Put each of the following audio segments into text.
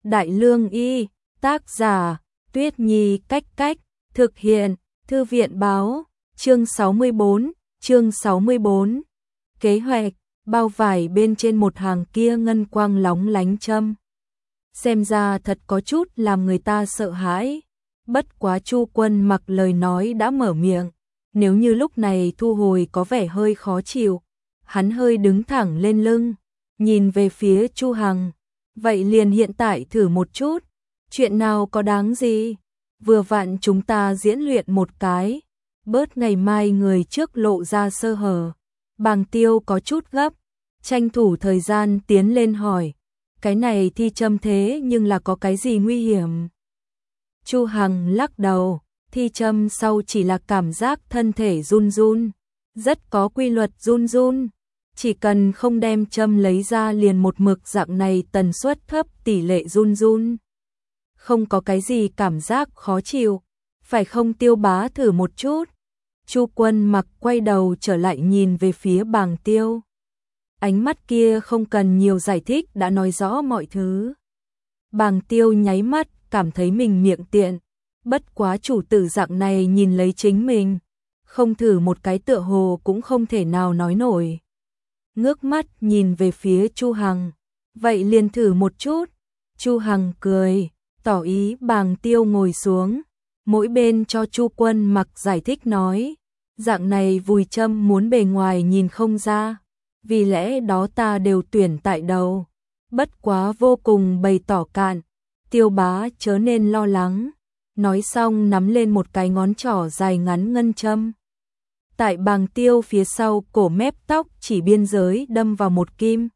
Đại Lương Y, tác giả, Tuyết Nhi Cách Cách, thực hiện, Thư viện báo, chương 64. Kế hoạch, bao vải bên trên một hàng kia ngân quang lóng lánh châm. Xem ra thật có chút làm người ta sợ hãi. Bất quá Chu Quân Mặc lời nói đã mở miệng, nếu như lúc này thu hồi có vẻ hơi khó chịu. Hắn hơi đứng thẳng lên lưng, nhìn về phía Chu Hằng. Vậy liền hiện tại thử một chút, chuyện nào có đáng gì, vừa vặn chúng ta diễn luyện một cái, bớt ngày mai người trước lộ ra sơ hở. Bàng Tiêu có chút gấp, tranh thủ thời gian tiến lên hỏi, cái này thi châm thế nhưng là có cái gì nguy hiểm? Chu Hằng lắc đầu, thi châm sau chỉ là cảm giác thân thể run run, rất có quy luật run run. Chỉ cần không đem châm lấy ra liền một mực dạng này tần suất thấp tỷ lệ run run. Không có cái gì cảm giác khó chịu, phải không Tiêu bá thử một chút? Chu Quân Mặc quay đầu trở lại nhìn về phía Bàng Tiêu. Ánh mắt kia không cần nhiều giải thích đã nói rõ mọi thứ. Bàng Tiêu nháy mắt, cảm thấy mình miệng tiện. Bất quá chủ tử dạng này nhìn lấy chính mình, không thử một cái tựa hồ cũng không thể nào nói nổi. Ngước mắt nhìn về phía Chu Hằng, vậy liền thử một chút. Chu Hằng cười, tỏ ý Bàng Tiêu ngồi xuống, mỗi bên cho Chu Quân Mặc giải thích nói, dạng này vùi châm muốn bề ngoài nhìn không ra, vì lẽ đó ta đều tuyển tại đầu. Bất quá vô cùng bày tỏ cạn, Tiêu bá chớ nên lo lắng. Nói xong nắm lên một cái ngón trỏ dài ngắn ngân châm. Tại Bàng Tiêu phía sau cổ mép tóc chỉ biên giới đâm vào một kim.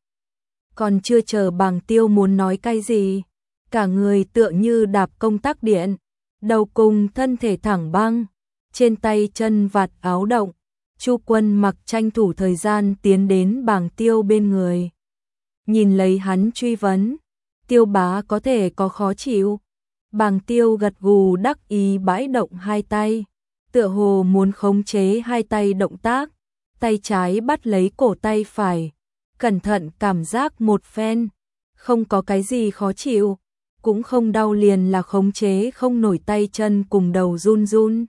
Còn chưa chờ Bàng Tiêu muốn nói cái gì, cả người tựa như đạp công tắc điện, đầu cùng thân thể thẳng băng, trên tay chân vạt áo động. Chu Quân Mặc tranh thủ thời gian tiến đến Bàng Tiêu bên người. Nhìn lấy hắn truy vấn, Tiêu bá có thể có khó chịu. Bàng Tiêu gật gù đắc ý bãi động hai tay, tựa hồ muốn khống chế hai tay động tác, tay trái bắt lấy cổ tay phải, cẩn thận cảm giác một phen, không có cái gì khó chịu, cũng không đau liền là khống chế không nổi tay chân cùng đầu run run.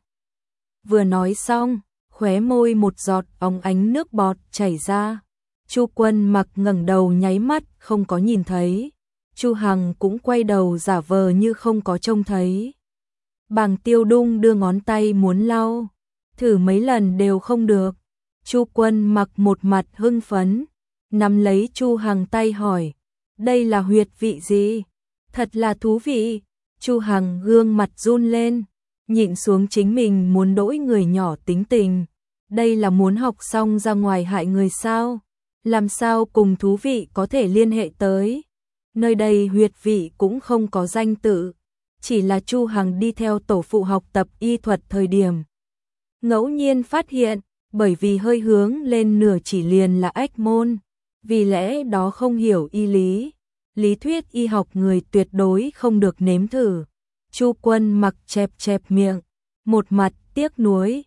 Vừa nói xong, khóe môi một giọt óng ánh nước bọt chảy ra. Chu Quân Mặc ngẩng đầu nháy mắt không có nhìn thấy. Chu Hằng cũng quay đầu giả vờ như không có trông thấy. Bàng Tiêu đung đưa ngón tay muốn lau, thử mấy lần đều không được. Chu Quân Mặc một mặt hưng phấn, nắm lấy Chu Hằng tay hỏi, đây là huyệt vị gì? Thật là thú vị. Chu Hằng gương mặt run lên, nhịn xuống chính mình muốn đỗi người nhỏ tính tình. Đây là muốn học xong ra ngoài hại người sao? Làm sao cùng thú vị có thể liên hệ tới? Nơi đây huyệt vị cũng không có danh tự, chỉ là Chu Hằng đi theo tổ phụ học tập y thuật thời điểm ngẫu nhiên phát hiện, bởi vì hơi hướng lên nửa chỉ liền là ếch môn, vì lẽ đó không hiểu y lý, lý thuyết y học người tuyệt đối không được nếm thử. Chu Quân Mặc chẹp chẹp miệng, một mặt tiếc nuối,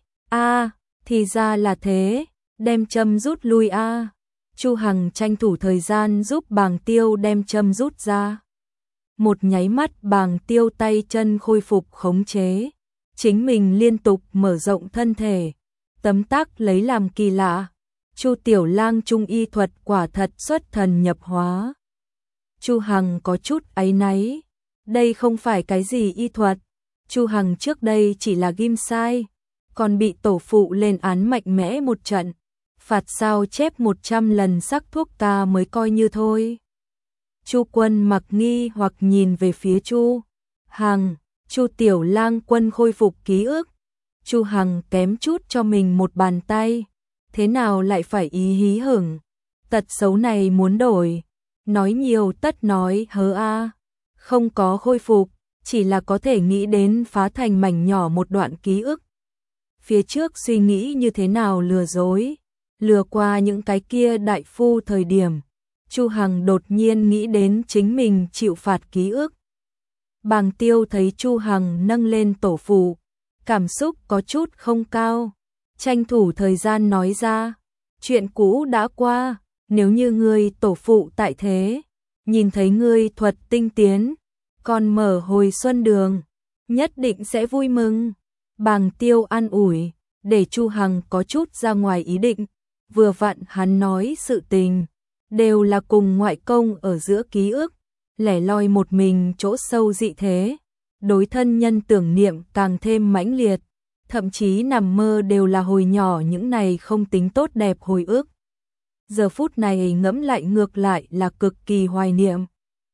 thì ra là thế, đem châm rút lui Chu Hằng tranh thủ thời gian giúp Bàng Tiêu đem châm rút ra. Một nháy mắt Bàng Tiêu tay chân khôi phục khống chế, chính mình liên tục mở rộng thân thể, tấm tắc lấy làm kỳ lạ. Chu Tiểu Lang trung y thuật quả thật xuất thần nhập hóa. Chu Hằng có chút áy náy, đây không phải cái gì y thuật. Chu Hằng trước đây chỉ là ghim sai, còn bị tổ phụ lên án mạnh mẽ một trận. Phạt sao chép 100 lần sắc thuốc ta mới coi như thôi. Chu Quân Mặc nghi hoặc nhìn về phía Chu Hằng. Chu Tiểu Lang Quân khôi phục ký ức. Chu Hằng kém chút cho mình một bàn tay, thế nào lại phải ý hí hửng, tật xấu này muốn đổi. Nói nhiều tất nói hớ không có khôi phục, chỉ là có thể nghĩ đến phá thành mảnh nhỏ một đoạn ký ức. Phía trước suy nghĩ như thế nào lừa dối, lừa qua những cái kia đại phu thời điểm, Chu Hằng đột nhiên nghĩ đến chính mình chịu phạt ký ức. Bàng Tiêu thấy Chu Hằng nâng lên tổ phụ, cảm xúc có chút không cao, tranh thủ thời gian nói ra, chuyện cũ đã qua, nếu như ngươi tổ phụ tại thế, nhìn thấy ngươi thuật tinh tiến, còn mở hồi xuân đường, nhất định sẽ vui mừng. Bàng Tiêu an ủi, để Chu Hằng có chút ra ngoài ý định, vừa vặn hắn nói sự tình, đều là cùng ngoại công ở giữa ký ức, lẻ loi một mình chỗ sâu dị thế, đối thân nhân tưởng niệm càng thêm mãnh liệt, thậm chí nằm mơ đều là hồi nhỏ những này không tính tốt đẹp hồi ức. Giờ phút này ngẫm lại ngược lại là cực kỳ hoài niệm.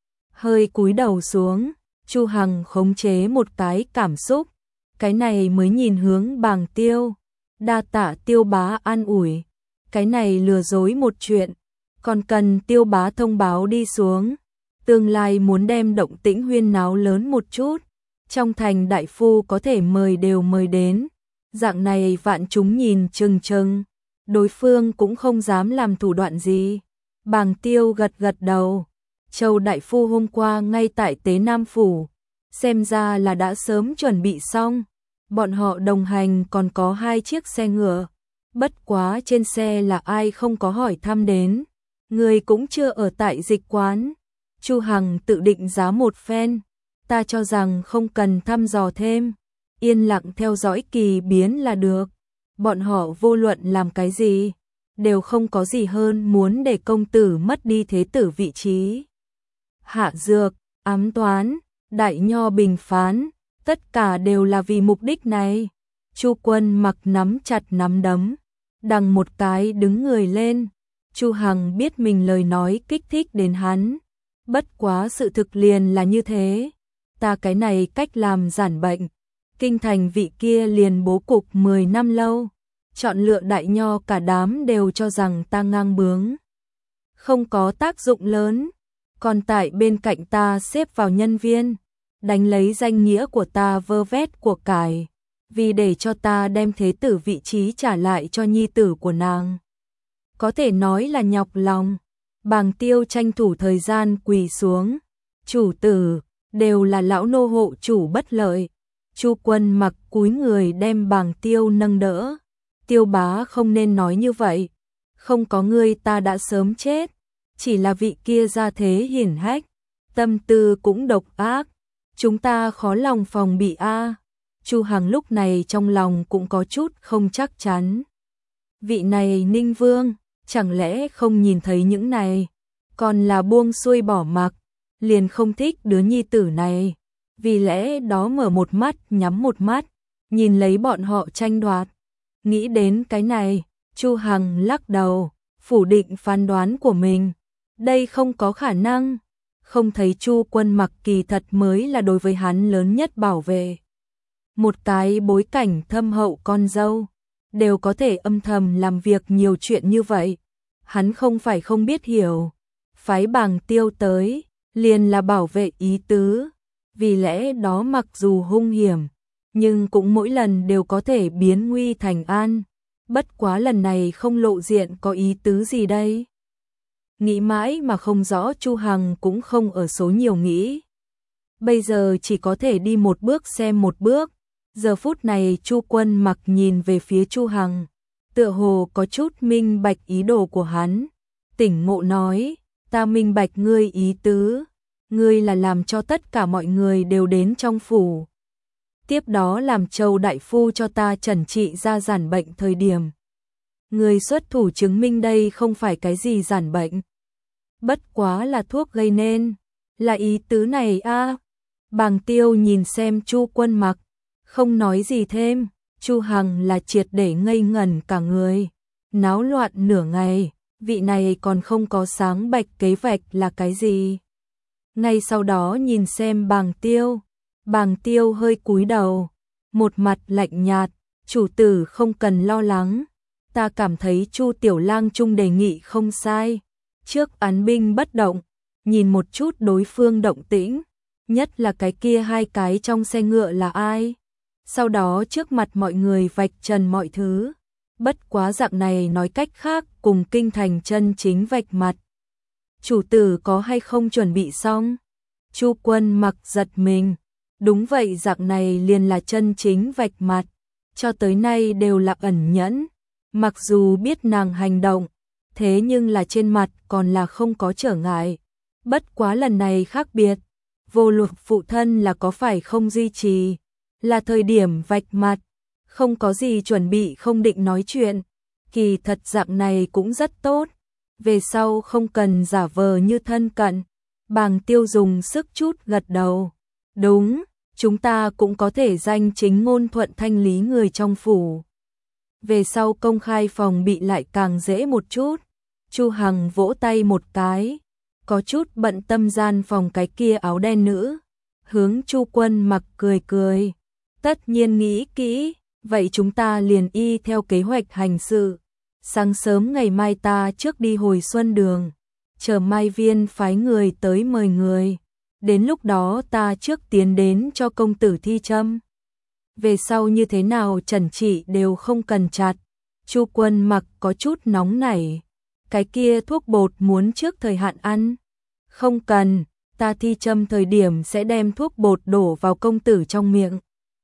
Hơi cúi đầu xuống, Chu Hằng khống chế một cái cảm xúc, cái này mới nhìn hướng Bàng Tiêu, đa tạ Tiêu bá an ủi, cái này lừa dối một chuyện, còn cần Tiêu bá thông báo đi xuống, tương lai muốn đem động tĩnh huyên náo lớn một chút, trong thành đại phu có thể mời đều mời đến, dạng này vạn chúng nhìn chừng chừng, đối phương cũng không dám làm thủ đoạn gì. Bàng Tiêu gật gật đầu, Châu đại phu hôm qua ngay tại Tế Nam phủ, xem ra là đã sớm chuẩn bị xong, bọn họ đồng hành còn có 2 chiếc xe ngựa, bất quá trên xe là ai không có hỏi thăm đến, người cũng chưa ở tại dịch quán. Chu Hằng tự định giá một phen, ta cho rằng không cần thăm dò thêm, yên lặng theo dõi kỳ biến là được, bọn họ vô luận làm cái gì, đều không có gì hơn muốn để công tử mất đi thế tử vị trí. Hạ dược, ám toán, đại nho bình phán, tất cả đều là vì mục đích này. Chu Quân Mặc nắm chặt nắm đấm, đằng một cái đứng người lên. Chu Hằng biết mình lời nói kích thích đến hắn, bất quá sự thực liền là như thế, ta cái này cách làm giản bệnh, kinh thành vị kia liền bố cục 10 năm lâu, chọn lựa đại nho cả đám đều cho rằng ta ngang bướng, không có tác dụng lớn, còn tại bên cạnh ta xếp vào nhân viên, đánh lấy danh nghĩa của ta vơ vét của cải, vì để cho ta đem thế tử vị trí trả lại cho nhi tử của nàng. Có thể nói là nhọc lòng. Bàng Tiêu tranh thủ thời gian quỳ xuống, chủ tử, đều là lão nô hộ chủ bất lợi. Chu Quân Mặc cúi người đem Bàng Tiêu nâng đỡ, Tiêu bá không nên nói như vậy, không có ngươi ta đã sớm chết, chỉ là vị kia gia thế hiển hách, tâm tư cũng độc ác, chúng ta khó lòng phòng bị a. Chu Hằng lúc này trong lòng cũng có chút không chắc chắn. Vị này Ninh Vương, chẳng lẽ không nhìn thấy những này, còn là buông xuôi bỏ mặc, liền không thích đứa nhi tử này, vì lẽ đó mở một mắt nhắm một mắt, nhìn lấy bọn họ tranh đoạt. Nghĩ đến cái này, Chu Hằng lắc đầu, phủ định phán đoán của mình, đây không có khả năng, không thấy Chu Quân Mặc kỳ thật mới là đối với hắn lớn nhất bảo vệ. Một cái bối cảnh thâm hậu con dâu, đều có thể âm thầm làm việc nhiều chuyện như vậy, hắn không phải không biết hiểu, phái Bàng Tiêu tới, liền là bảo vệ ý tứ, vì lẽ đó mặc dù hung hiểm, nhưng cũng mỗi lần đều có thể biến nguy thành an, bất quá lần này không lộ diện có ý tứ gì đây? Nghĩ mãi mà không rõ, Chu Hằng cũng không ở số nhiều nghĩ. Bây giờ chỉ có thể đi một bước xem một bước. Giờ phút này Chu Quân Mặc nhìn về phía Chu Hằng, tựa hồ có chút minh bạch ý đồ của hắn, tỉnh ngộ nói, ta minh bạch ngươi ý tứ, ngươi là làm cho tất cả mọi người đều đến trong phủ. Tiếp đó làm Châu đại phu cho ta chẩn trị ra giản bệnh thời điểm. Ngươi xuất thủ chứng minh đây không phải cái gì giản bệnh, bất quá là thuốc gây nên, là ý tứ này a. Bàng Tiêu nhìn xem Chu Quân Mặc, không nói gì thêm. Chu Hằng là triệt để ngây ngẩn cả người, náo loạn nửa ngày, vị này còn không có sáng bạch kế vạch là cái gì. Ngay sau đó nhìn xem Bàng Tiêu hơi cúi đầu, một mặt lạnh nhạt, chủ tử không cần lo lắng, ta cảm thấy Chu Tiểu Lang Trung đề nghị không sai, trước án binh bất động, nhìn một chút đối phương động tĩnh, nhất là cái kia 2 cái trong xe ngựa là ai. Sau đó trước mặt mọi người vạch trần mọi thứ, bất quá dạng này nói cách khác cùng kinh thành chân chính vạch mặt. Chủ tử có hay không chuẩn bị xong? Chu Quân Mặc giật mình, đúng vậy, dạng này liền là chân chính vạch mặt, cho tới nay đều là ẩn nhẫn, mặc dù biết nàng hành động, thế nhưng là trên mặt còn là không có trở ngại, bất quá lần này khác biệt, vô luận phụ thân là có phải không duy trì, là thời điểm vạch mặt, không có gì chuẩn bị không định nói chuyện, kỳ thật dạng này cũng rất tốt, về sau không cần giả vờ như thân cận. Bàng Tiêu dùng sức chút gật đầu, đúng, chúng ta cũng có thể danh chính ngôn thuận thanh lý người trong phủ. Về sau công khai phòng bị lại càng dễ một chút. Chu Hằng vỗ tay một cái, có chút bận tâm gian phòng cái kia áo đen nữ, hướng Chu Quân Mặc cười cười, tất nhiên nghĩ kỹ, vậy chúng ta liền y theo kế hoạch hành sự. Sáng sớm ngày mai ta trước đi hồi Xuân Đường, chờ Mai Viên phái người tới mời người, đến lúc đó ta trước tiến đến cho công tử thi châm. Về sau như thế nào trần trị đều không cần chặt. Chu Quân Mặc có chút nóng nảy, cái kia thuốc bột muốn trước thời hạn ăn. Không cần, ta thi châm thời điểm sẽ đem thuốc bột đổ vào công tử trong miệng.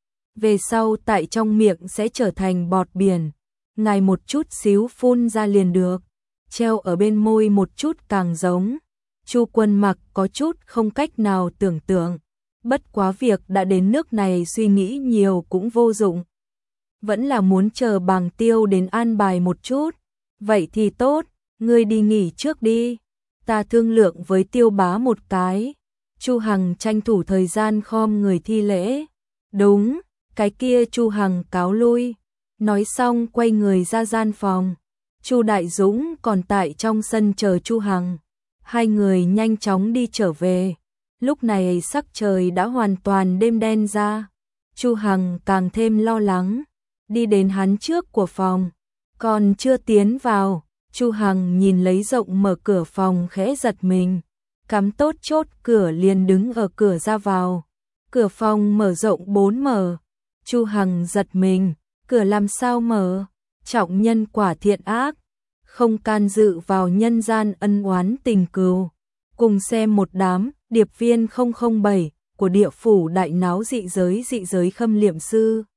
Về sau tại trong miệng sẽ trở thành bọt biển, ngài một chút xíu phun ra liền được, treo ở bên môi một chút càng giống. Chu Quân Mặc có chút không cách nào tưởng tượng, bất quá việc đã đến nước này suy nghĩ nhiều cũng vô dụng. Vẫn là muốn chờ Bàng Tiêu đến an bài một chút. Vậy thì tốt, ngươi đi nghỉ trước đi, ta thương lượng với Tiêu bá một cái. Chu Hằng tranh thủ thời gian khom người thi lễ. Đúng, cái kia Chu Hằng cáo lui. Nói xong quay người ra gian phòng. Chu Đại Dũng còn tại trong sân chờ Chu Hằng. Hai người nhanh chóng đi trở về. Lúc này sắc trời đã hoàn toàn đêm đen ra. Chu Hằng càng thêm lo lắng. Đi đến hắn trước của phòng, còn chưa tiến vào, Chu Hằng nhìn lấy rộng mở cửa phòng khẽ giật mình, cắm tốt chốt cửa liền đứng ở cửa ra vào. Cửa phòng mở rộng 4 mở, Chu Hằng giật mình, cửa làm sao mở? Trọng nhân quả thiện ác, không can dự vào nhân gian ân oán tình cừu. Cùng xem một đám điệp viên 007 của địa phủ đại náo dị giới khâm liệm sư.